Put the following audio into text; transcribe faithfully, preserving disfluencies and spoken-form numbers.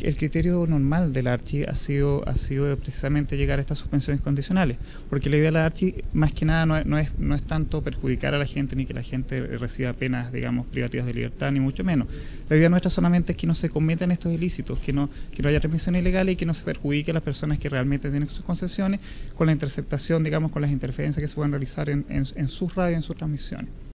el criterio normal de la Archi ha sido, ha sido precisamente llegar a estas suspensiones condicionales, porque la idea de la Archi, más que nada, no es, no es, no es tanto perjudicar a la gente ni que la gente reciba penas, digamos, privativas de libertad, ni mucho menos. La idea nuestra solamente es que no se cometan estos ilícitos, que no, que no haya represiones ilegales y que no se perjudique a las personas que realmente tienen sus concesiones con la interceptación, digamos, con las interferencias que se pueden realizar en, en, en sus radios, en sus transmisiones.